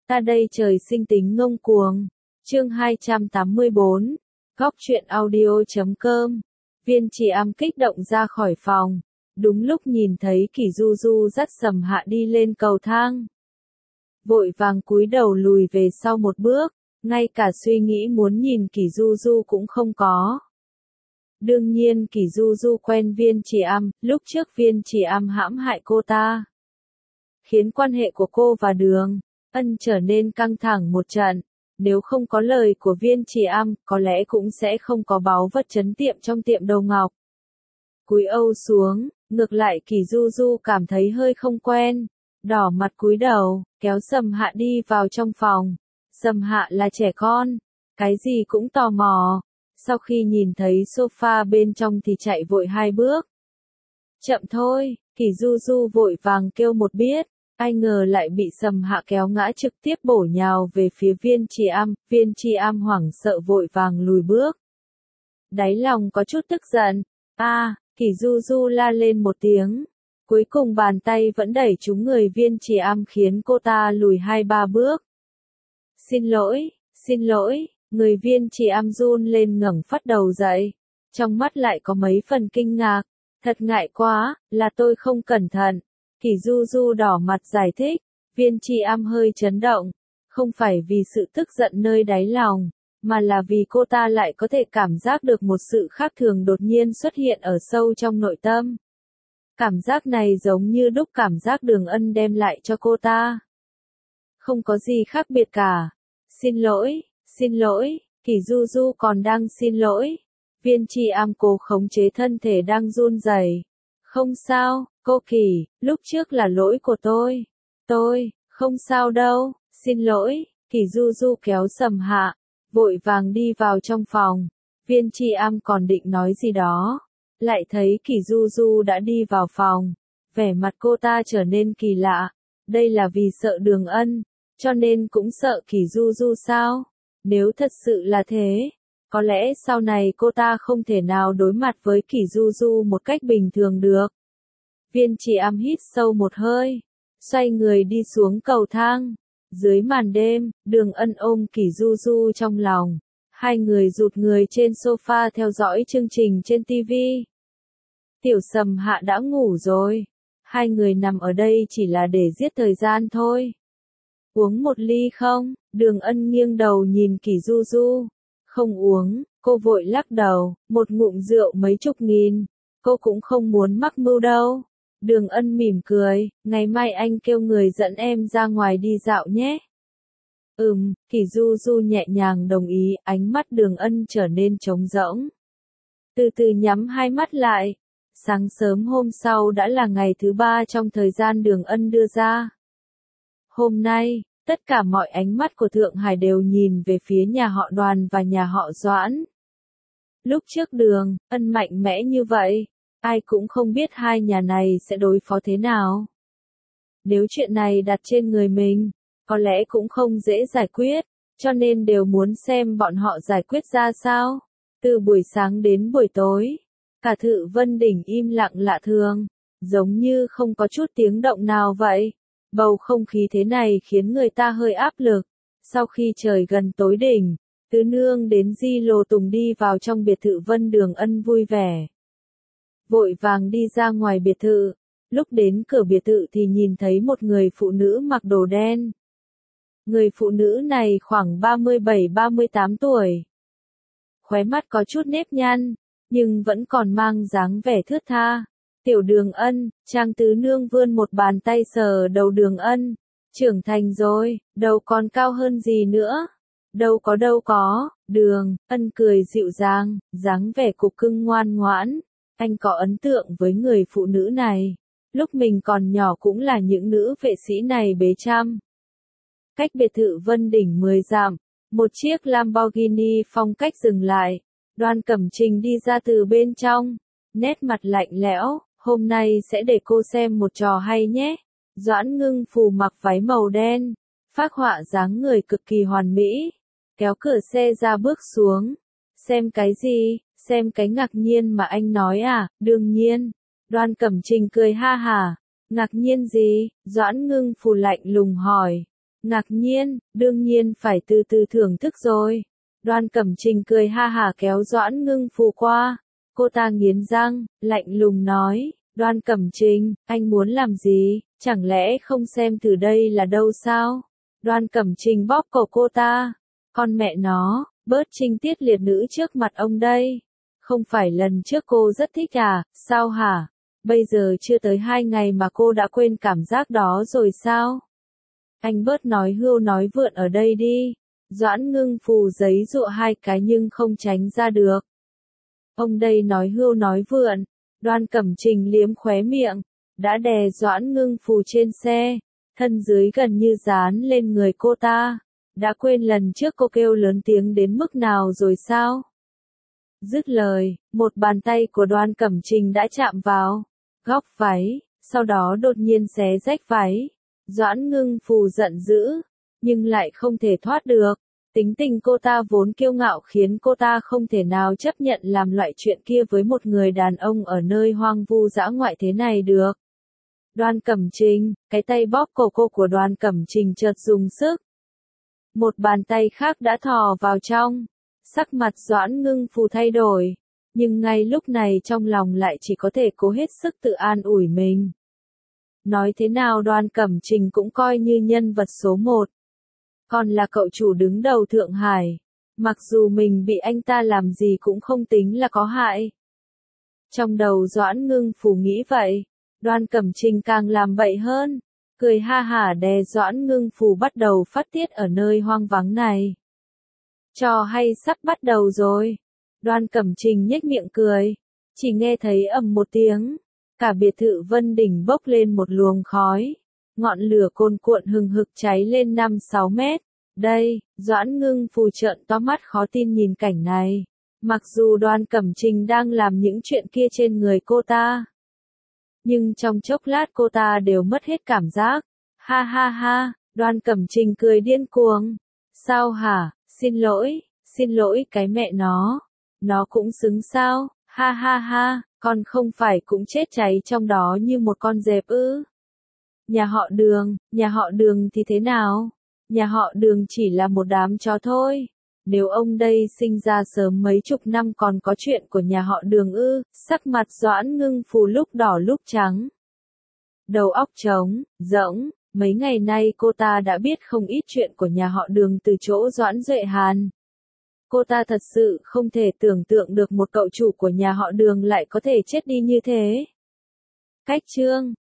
Ta đây trời sinh tính ngông cuồng. Chương 284. Góc truyện audio.com. Viên Trì Am kích động ra khỏi phòng. Đúng lúc nhìn thấy Kỷ Du Du dắt Sầm Hạ đi lên cầu thang. Vội vàng cúi đầu lùi về sau một bước, ngay cả suy nghĩ muốn nhìn Kỷ Du Du cũng không có. Đương nhiên Kỷ Du Du quen Viên Trì Am, lúc trước Viên Trì Am hãm hại cô ta, khiến quan hệ của cô và Đường Ân trở nên căng thẳng một trận. Nếu không có lời của Viên Trì Am, có lẽ cũng sẽ không có báu vật trấn tiệm trong tiệm Đầu Ngọc. Cúi âu xuống, ngược lại Kỷ Du Du cảm thấy hơi không quen, đỏ mặt cúi đầu, kéo Sầm Hạ đi vào trong phòng. Sầm Hạ là trẻ con, cái gì cũng tò mò. Sau khi nhìn thấy sofa bên trong thì chạy vội 2 bước. Chậm thôi, Kỷ Du Du vội vàng kêu một biết. Ai ngờ lại bị Sầm Hạ kéo ngã trực tiếp bổ nhào về phía Viên Trì Am. Viên Trì Am hoảng sợ vội vàng lùi bước. Đáy lòng có chút tức giận. Kỷ Du Du la lên một tiếng. Cuối cùng bàn tay vẫn đẩy trúng người Viên Trì Am khiến cô ta lùi 2-3 bước. Xin lỗi, người Viên Trì Am run lên ngẩng phát đầu dậy. Trong mắt lại có mấy phần kinh ngạc. Thật ngại quá, là tôi không cẩn thận. Kỷ Du Du đỏ mặt giải thích. Viên Trì Am hơi chấn động. Không phải vì sự tức giận nơi đáy lòng, mà là vì cô ta lại có thể cảm giác được một sự khác thường đột nhiên xuất hiện ở sâu trong nội tâm. Cảm giác này giống như đúc cảm giác Đường Ân đem lại cho cô ta. Không có gì khác biệt cả. Xin lỗi, Kỷ Du Du còn đang xin lỗi. Viên Trì Am cố khống chế thân thể đang run rẩy. Không sao, cô Kỷ, lúc trước là lỗi của tôi. Tôi, không sao đâu, xin lỗi. Kỷ Du Du kéo Sầm Hạ, vội vàng đi vào trong phòng. Viên Trì Am còn định nói gì đó, lại thấy Kỷ Du Du đã đi vào phòng. Vẻ mặt cô ta trở nên kỳ lạ. Đây là vì sợ Đường Ân, cho nên cũng sợ Kỷ Du Du sao? Nếu thật sự là thế, có lẽ sau này cô ta không thể nào đối mặt với Kỷ Du Du một cách bình thường được. Viên Trì Am hít sâu một hơi, xoay người đi xuống cầu thang. Dưới màn đêm, Đường Ân ôm Kỷ Du Du trong lòng. Hai người rụt người trên sofa theo dõi chương trình trên TV. Tiểu Sầm Hạ đã ngủ rồi. Hai người nằm ở đây chỉ là để giết thời gian thôi. Uống một ly không? Đường Ân nghiêng đầu nhìn Kỷ Du Du. Không uống, cô vội lắc đầu. Một ngụm rượu mấy chục nghìn. Cô cũng không muốn mắc mưu đâu. Đường Ân mỉm cười. Ngày mai anh kêu người dẫn em ra ngoài đi dạo nhé. Kỷ Du Du nhẹ nhàng đồng ý. Ánh mắt Đường Ân trở nên trống rỗng. Từ từ nhắm hai mắt lại. Sáng sớm hôm sau đã là ngày thứ 3 trong thời gian Đường Ân đưa ra. Hôm nay, tất cả mọi ánh mắt của Thượng Hải đều nhìn về phía nhà họ Đoàn và nhà họ Doãn. Lúc trước Đường Ân mạnh mẽ như vậy, ai cũng không biết hai nhà này sẽ đối phó thế nào. Nếu chuyện này đặt trên người mình, có lẽ cũng không dễ giải quyết, cho nên đều muốn xem bọn họ giải quyết ra sao. Từ buổi sáng đến buổi tối, cả Thự Vân Đỉnh im lặng lạ thường, giống như không có chút tiếng động nào vậy. Bầu không khí thế này khiến người ta hơi áp lực. Sau khi trời gần tối đỉnh, Tứ Nương đến Di Lô Tùng đi vào trong biệt thự Vân. Đường Ân vui vẻ, vội vàng đi ra ngoài biệt thự. Lúc đến cửa biệt thự thì nhìn thấy một người phụ nữ mặc đồ đen. Người phụ nữ này khoảng 37-38 tuổi. Khóe mắt có chút nếp nhăn, nhưng vẫn còn mang dáng vẻ thướt tha. Tiểu Đường Ân, Trang Tứ Nương vươn một bàn tay sờ đầu Đường Ân. Trưởng thành rồi, đầu còn cao hơn gì nữa. Đâu có, Đường Ân cười dịu dàng, dáng vẻ cục cưng ngoan ngoãn. Anh có ấn tượng với người phụ nữ này. Lúc mình còn nhỏ cũng là những nữ vệ sĩ này bế chăm. Cách biệt thự Vân Đỉnh 10 dặm, một chiếc Lamborghini phong cách dừng lại. Đoan Cẩm Trình đi ra từ bên trong, nét mặt lạnh lẽo. Hôm nay sẽ để cô xem một trò hay nhé. Doãn Ngưng Phù mặc váy màu đen, phác họa dáng người cực kỳ hoàn mỹ, kéo cửa xe ra bước xuống. Xem cái gì? Xem cái ngạc nhiên mà anh nói à? Đương nhiên. Đoan Cẩm Trình cười ha hả. Ngạc nhiên gì? Doãn Ngưng Phù lạnh lùng hỏi. Ngạc nhiên, đương nhiên phải từ từ thưởng thức rồi. Đoan Cẩm Trình cười ha hả kéo Doãn Ngưng Phù qua. Cô ta nghiến răng, lạnh lùng nói, Đoan Cẩm Trình, anh muốn làm gì, chẳng lẽ không xem thử đây là đâu sao? Đoan Cẩm Trình bóp cổ cô ta. Con mẹ nó, bớt trinh tiết liệt nữ trước mặt ông đây. Không phải lần trước cô rất thích à, sao hả? Bây giờ chưa tới 2 ngày mà cô đã quên cảm giác đó rồi sao? Anh bớt nói hưu nói vượn ở đây đi. Doãn Ngưng Phù giấy dụa 2 cái nhưng không tránh ra được. Ông đây nói hưu nói vượn. Đoan Cẩm Trình liếm khóe miệng, đã đè Doãn Ngưng Phù trên xe, thân dưới gần như dán lên người cô ta. Đã quên lần trước cô kêu lớn tiếng đến mức nào rồi sao? Dứt lời, một bàn tay của Đoan Cẩm Trình đã chạm vào góc váy, sau đó đột nhiên xé rách váy. Doãn Ngưng Phù giận dữ, nhưng lại không thể thoát được. Tính tình cô ta vốn kiêu ngạo khiến cô ta không thể nào chấp nhận làm loại chuyện kia với một người đàn ông ở nơi hoang vu dã ngoại thế này được. Đoan Cẩm Trình, cái tay bóp cổ cô của Đoan Cẩm Trình chợt dùng sức. Một bàn tay khác đã thò vào trong. Sắc mặt Doãn Ngưng Phù thay đổi, nhưng ngay lúc này trong lòng lại chỉ có thể cố hết sức tự an ủi mình. Nói thế nào Đoan Cẩm Trình cũng coi như nhân vật số 1. Còn là cậu chủ đứng đầu Thượng Hải. Mặc dù mình bị anh ta làm gì cũng không tính là có hại. Trong đầu Doãn Ngưng Phù nghĩ vậy. Đoan Cẩm Trình càng làm bậy hơn. Cười ha hả đè Doãn Ngưng Phù bắt đầu phát tiết ở nơi hoang vắng này. Trò hay sắp bắt đầu rồi. Đoan Cẩm Trình nhếch miệng cười. Chỉ nghe thấy ầm một tiếng. Cả biệt thự Vân Đình bốc lên một luồng khói. Ngọn lửa cuồn cuộn hừng hực cháy lên 5-6 mét. Đây, Doãn Ngưng Phù trợn to mắt khó tin nhìn cảnh này. Mặc dù Đoan Cẩm Trình đang làm những chuyện kia trên người cô ta. Nhưng trong chốc lát cô ta đều mất hết cảm giác. Ha ha ha, Đoan Cẩm Trình cười điên cuồng. Sao hả, xin lỗi cái mẹ nó. Nó cũng xứng sao, ha ha ha, con không phải cũng chết cháy trong đó như một con dẹp ư. Nhà họ Đường thì thế nào? Nhà họ Đường chỉ là một đám chó thôi. Nếu ông đây sinh ra sớm mấy chục năm còn có chuyện của nhà họ Đường ư, sắc mặt Doãn Ngưng Phù lúc đỏ lúc trắng. Đầu óc trống, rỗng, mấy ngày nay cô ta đã biết không ít chuyện của nhà họ Đường từ chỗ Doãn Duệ Hàn. Cô ta thật sự không thể tưởng tượng được một cậu chủ của nhà họ Đường lại có thể chết đi như thế. Cách chương